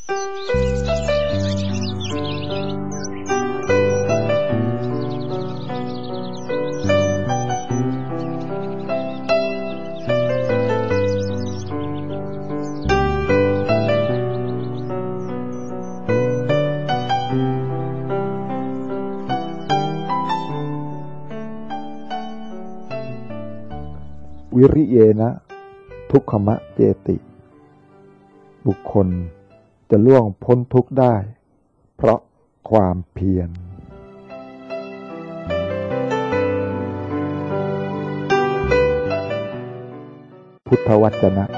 วิริเยนะทุกขมะเจติบุคคลจะล่วงพ้นทุกข์ได้เพราะความเพียรพุทธวจนะ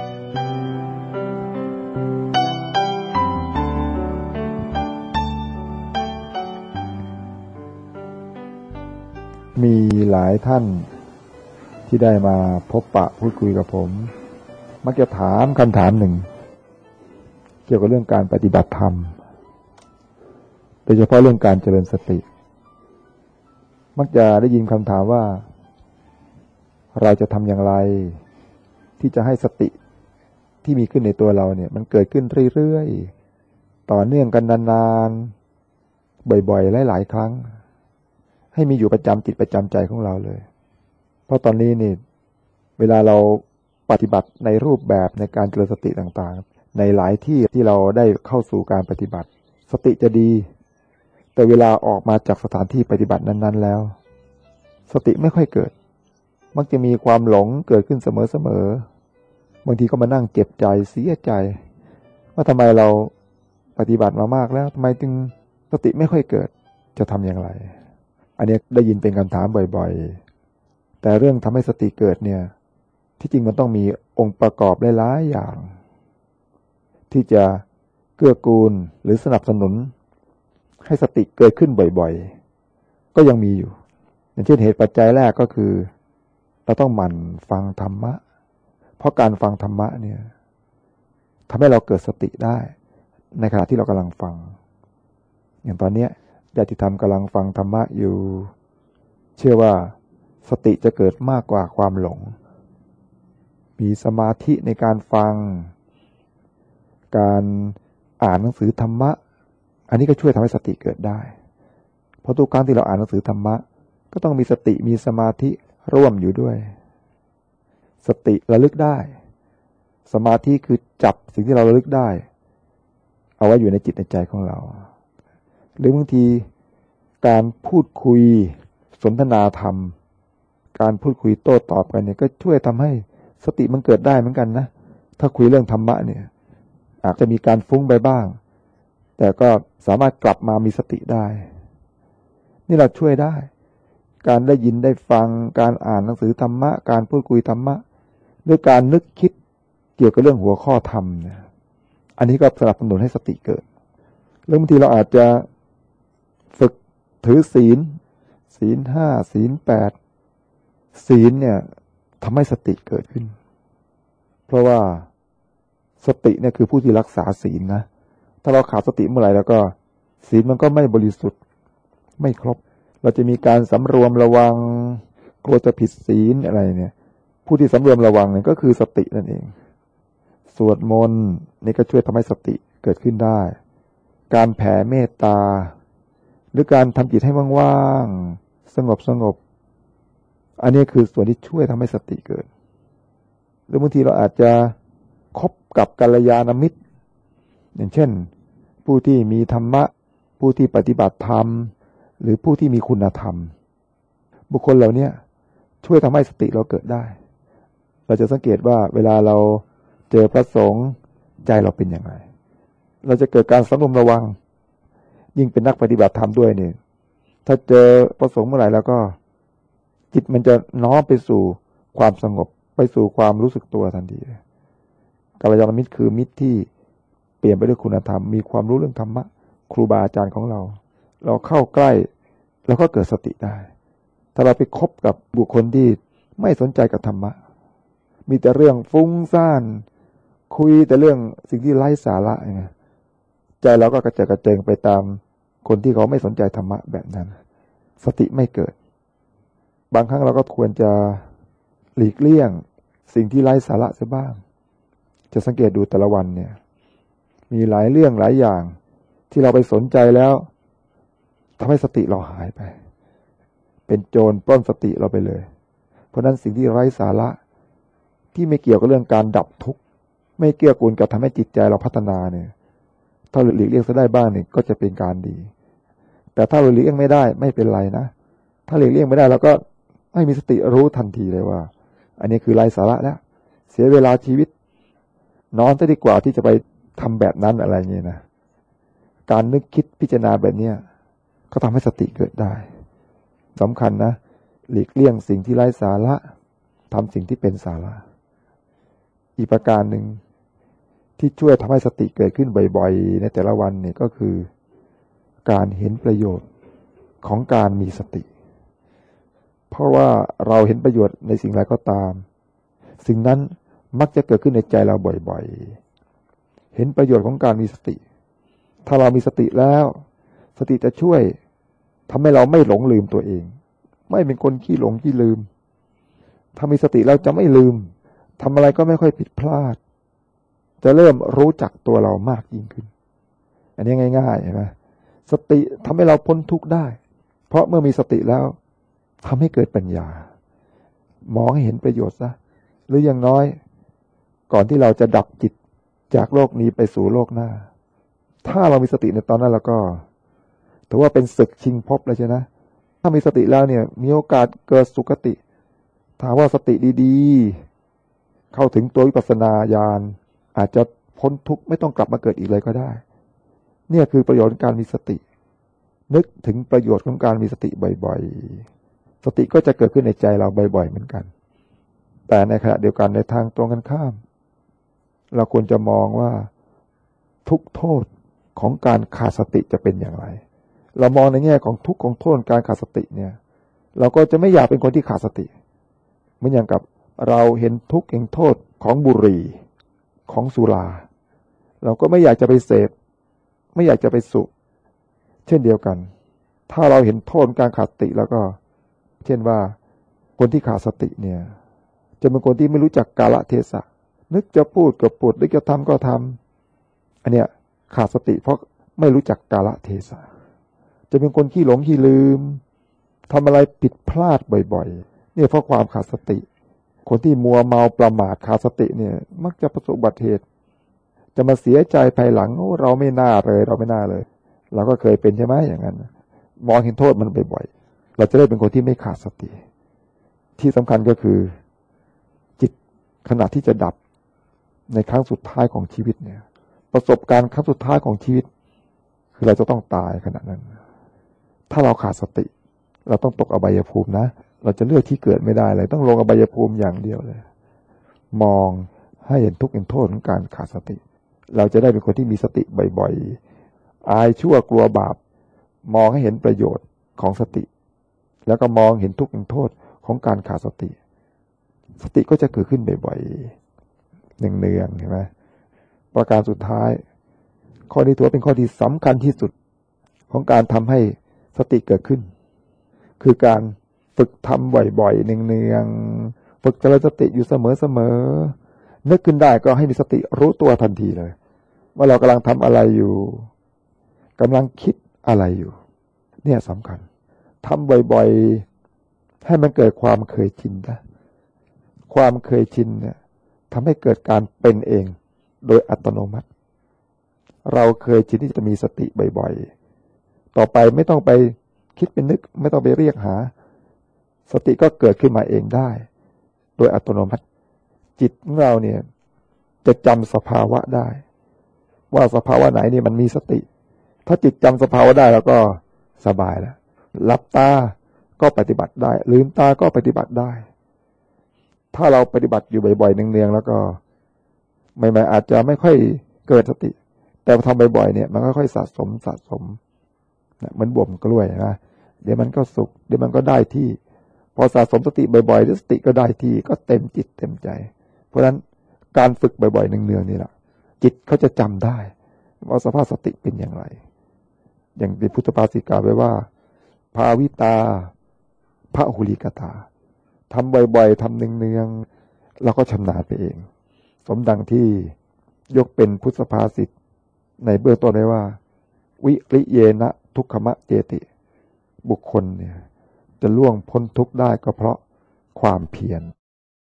มีหลายท่านที่ได้มาพบปะพูดคุยกับผมมักจะถามคำถามหนึ่งเกี่ยวกับเรื่องการปฏิบัติธรรมโดยเฉพาะเรื่องการเจริญสติมักจะได้ยินคำถามว่าเราจะทำอย่างไรที่จะให้สติที่มีขึ้นในตัวเราเนี่ยมันเกิดขึ้นเรื่อยๆต่อเนื่องกันนานๆบ่อยๆหลายๆครั้งให้มีอยู่ประจำจิตประจำใจของเราเลยเพราะตอนนี้นี่เวลาเราปฏิบัติในรูปแบบในการเจริญสติต่างๆในหลายที่ที่เราได้เข้าสู่การปฏิบัติสติจะดีแต่เวลาออกมาจากสถานที่ปฏิบัตินั้นๆแล้วสติไม่ค่อยเกิดมักจะมีความหลงเกิดขึ้นเสมอๆบางทีก็มานั่งเจ็บใจเสียใจว่าทำไมเราปฏิบัติมามากแล้วทำไมจึงสติไม่ค่อยเกิดจะทำอย่างไรอันนี้ได้ยินเป็นคำถามบ่อยๆแต่เรื่องทำให้สติเกิดเนี่ยที่จริงมันต้องมีองค์ประกอบหลายๆอย่างที่จะเกื้อกูลหรือสนับสนุนให้สติเกิดขึ้นบ่อยๆก็ยังมีอยู่อย่างเช่นเหตุปัจจัยแรกก็คือเราต้องหมั่นฟังธรรมะเพราะการฟังธรรมะเนี่ยทำให้เราเกิดสติได้ในขณะที่เรากำลังฟังอย่างตอนนี้ญาติธรรมกำลังฟังธรรมะอยู่เชื่อว่าสติจะเกิดมากกว่าความหลงมีสมาธิในการฟังการอ่านหนังสือธรรมะอันนี้ก็ช่วยทำให้สติเกิดได้เพราะทุกครั้งที่เราอ่านหนังสือธรรมะก็ต้องมีสติมีสมาธิร่วมอยู่ด้วยสติระลึกได้สมาธิคือจับสิ่งที่เราระลึกได้เอาไว้อยู่ในจิตในใจของเราหรือบางทีการพูดคุยสนทนาธรรมการพูดคุยโต้ตอบกันเนี่ยก็ช่วยทำให้สติมันเกิดได้เหมือนกันนะถ้าคุยเรื่องธรรมะเนี่ยอาจจะมีการฟุ้งไปบ้างแต่ก็สามารถกลับมามีสติได้นี่เราช่วยได้การได้ยินได้ฟังการอ่านหนังสือธรรมะการพูดคุยธรรมะด้วยการนึกคิดเกี่ยวกับเรื่องหัวข้อธรรมเนี่ยอันนี้ก็สนับสนุนให้สติเกิดแล้วบางทีเราอาจจะฝึกถือศีล5ศีล8ศีลเนี่ยทำให้สติเกิดขึ้นเพราะว่าสติเนี่ยคือผู้ที่รักษาศีลนะถ้าเราขาดสติเมื่อไหร่แล้วก็ศีลมันก็ไม่บริสุทธิ์ไม่ครบเราจะมีการสำรวมระวังกลัวจะผิดศีลอะไรเนี่ยผู้ที่สำรวมระวังเนี่ยก็คือสตินั่นเองสวดมนต์นี่ก็ช่วยทำให้สติเกิดขึ้นได้การแผ่เมตตาหรือการทำจิตให้ว่างๆสงบอันนี้คือส่วนที่ช่วยทำให้สติเกิดหรือบางทีเราอาจจะคบกับกัลยาณมิตรอย่างเช่นผู้ที่มีธรรมะผู้ที่ปฏิบัติธรรมหรือผู้ที่มีคุณธรรมบุคคลเหล่านี้ช่วยทำให้สติเราเกิดได้เราจะสังเกตว่าเวลาเราเจอพระสงฆ์ใจเราเป็นอย่างไรเราจะเกิดการสำรวมระวังยิ่งเป็นนักปฏิบัติธรรมด้วยเนี่ยถ้าเจอพระสงฆ์เมื่อไหร่แล้วก็จิตมันจะน้อมไปสู่ความสงบไปสู่ความรู้สึกตัวทันทีกัลยาณมิตรคือมิตรที่เปลี่ยนไปด้วยคุณธรรมมีความรู้เรื่องธรรมะครูบาอาจารย์ของเราเข้าใกล้แล้วก็เกิดสติได้ถ้าเราไปคบกับบุคคลที่ไม่สนใจกับธรรมะมีแต่เรื่องฟุ้งซ่านคุยแต่เรื่องสิ่งที่ไร้สาระไงใจเราก็กระเจิดกระเจิงไปตามคนที่เขาไม่สนใจธรรมะแบบนั้นสติไม่เกิดบางครั้งเราก็ควรจะหลีกเลี่ยงสิ่งที่ไร้สาระเสียบ้างจะสังเกตดูแต่ละวันเนี่ยมีหลายเรื่องหลายอย่างที่เราไปสนใจแล้วทำให้สติเราหายไปเป็นโจรปล้นสติเราไปเลยเพราะนั้นสิ่งที่ไร้สาระที่ไม่เกี่ยวกับเรื่องการดับทุกข์ไม่เกี่ยวกับทำให้จิตใจเราพัฒนาเนี่ยถ้าหลีกเลี่ยงซะได้บ้างเนี่ยก็จะเป็นการดีแต่ถ้าหลีกเลี่ยงไม่ได้ไม่เป็นไรนะถ้าหลีกเลี่ยงไม่ได้เราก็ไม่มีสติรู้ทันทีเลยว่าอันนี้คือไร้สาระแล้วเสียเวลาชีวิตนอนซะดีกว่าที่จะไปทำแบบนั้นอะไรเงี้ยนะการนึกคิดพิจารณาแบบเนี้ยก็ทำให้สติเกิดได้สำคัญนะหลีกเลี่ยงสิ่งที่ไร้สาระทำสิ่งที่เป็นสาระอีกประการหนึ่งที่ช่วยทำให้สติเกิดขึ้นบ่อยๆในแต่ละวันเนี่ยก็คือการเห็นประโยชน์ของการมีสติเพราะว่าเราเห็นประโยชน์ในสิ่งใดก็ตามสิ่งนั้นมักจะเกิดขึ้นในใจเราบ่อยๆเห็นประโยชน์ของการมีสติถ้าเรามีสติแล้วสติจะช่วยทำให้เราไม่หลงลืมตัวเองไม่เป็นคนขี้หลงขี้ลืมถ้ามีสติแล้วจะไม่ลืมทำอะไรก็ไม่ค่อยผิดพลาดจะเริ่มรู้จักตัวเรามากยิ่งขึ้นอันนี้ง่ายๆเห็นไหมสติทำให้เราพ้นทุกข์ได้เพราะเมื่อมีสติแล้วทำให้เกิดปัญญามองให้เห็นประโยชน์ซะหรืออย่างน้อยก่อนที่เราจะดับจิตจากโลกนี้ไปสู่โลกหน้าถ้าเรามีสติในตอนนั้นแล้วก็ถือว่าเป็นศึกชิงภพเลยใช่ไหมถ้ามีสติแล้วเนี่ยมีโอกาสเกิดสุคติถามว่าสติดีๆเข้าถึงตัววิปัสสนาญาณอาจจะพ้นทุกข์ไม่ต้องกลับมาเกิดอีกเลยก็ได้เนี่ยคือประโยชน์ของการมีสตินึกถึงประโยชน์ของการมีสติบ่อยๆสติก็จะเกิดขึ้นในใจเราบ่อยๆเหมือนกันแต่ในขณะเดียวกันในทางตรงกันข้ามเราควรจะมองว่าทุกโทษของการขาดสติจะเป็นอย่างไรเรามองในแง่ของทุกข์ของโทษการขาดสติเนี่ยเราก็จะไม่อยากเป็นคนที่ขาดสติเหมือนอย่างกับเราเห็นทุกข์เห็นโทษของบุหรี่ของสุราเราก็ไม่อยากจะไปเสพไม่อยากจะไปสูบเช่นเดียวกันถ้าเราเห็นโทษการขาดสติแล้วก็เช่นว่าคนที่ขาดสติเนี่ยจะเป็นคนที่ไม่รู้จักกาลเทศะนึกจะพูดก็พูดนึกจะทำก็ทำอันเนี้ยขาดสติเพราะไม่รู้จักกาลเทศะจะเป็นคนขี้หลงขี้ลืมทำอะไรผิดพลาดบ่อยๆเนี่ยเพราะความขาดสติคนที่มัวเมาประมาทขาดสติเนี่ยมักจะประสบอุบัติเหตุจะมาเสียใจภายหลังโอ้เราไม่น่าเลยเราไม่น่าเลยเราก็เคยเป็นใช่ไหมอย่างนั้นมองเห็นโทษมันบ่อยๆเราจะได้เป็นคนที่ไม่ขาดสติที่สำคัญก็คือจิตขณะที่จะดับในครั้งสุดท้ายของชีวิตเนี่ยประสบการณ์ครั้งสุดท้ายของชีวิตคือเราจะต้องตายขณะนั้นถ้าเราขาดสติเราต้องตกอบายภูมินะเราจะเลือกที่เกิดไม่ได้เลยต้องลงอบายภูมิอย่างเดียวเลยมองให้เห็นทุกข์เห็นโทษของการขาดสติเราจะได้เป็นคนที่มีสติบ่อยๆอายชั่วกลัวบาปมองให้เห็นประโยชน์ของสติแล้วก็มองเห็นทุกข์เห็นโทษของการขาดสติสติก็จะเกิดขึ้นบ่อยๆเนืองๆเห็นไหมประการสุดท้ายข้อนี้ถือว่าเป็นข้อที่สำคัญที่สุดของการทำให้สติเกิดขึ้นคือการฝึกทำบ่อยๆเนืองๆฝึกเจริญสติอยู่เสมอๆนึกขึ้นได้ก็ให้มีสติรู้ตัวทันทีเลยว่าเรากำลังทำอะไรอยู่กำลังคิดอะไรอยู่เนี่ยสำคัญทำบ่อยๆให้มันเกิดความเคยชินนะความเคยชินเนี่ยทำให้เกิดการเป็นเองโดยอัตโนมัติเราเคยชินที่จะมีสติบ่อยๆต่อไปไม่ต้องไปคิดเป็นนึกไม่ต้องไปเรียกหาสติก็เกิดขึ้นมาเองได้โดยอัตโนมัติจิตของเราเนี่ยจะจำสภาวะได้ว่าสภาวะไหนนี่มันมีสติถ้าจิตจำสภาวะได้แล้วก็สบายแล้วหลับตาก็ปฏิบัติได้ลืมตาก็ปฏิบัติได้ถ้าเราปฏิบัติอยู่บ่อยๆเนืองๆแล้วก็ใหม่ๆอาจจะไม่ค่อยเกิดสติแต่ทำบ่อยๆเนี่ยมันค่อยๆสะสมเหมือนบ่มกล้วยนะเดี๋ยวมันก็สุกเดี๋ยวมันก็ได้ที่พอสะสมสติบ่อยๆสติก็ได้ที่ก็เต็มจิตเต็มใจเพราะฉะนั้นการฝึกบ่อยๆเนืองๆนี่แหละจิตเขาจะจำได้ว่าสภาพสติเป็นอย่างไรอย่างที่พุทธภาษิตกล่าวไว้ว่าภาวิตาพระหุลิกตาทำบ่อยๆทำเนืองๆเราก็ชำนาญไปเองสมดังที่ยกเป็นพุทธภาษิตในเบื้องต้นได้ว่าวิริเยนะทุกขมะเจติบุคคลเนี่ยจะล่วงพ้นทุกข์ได้ก็เพราะความเพียร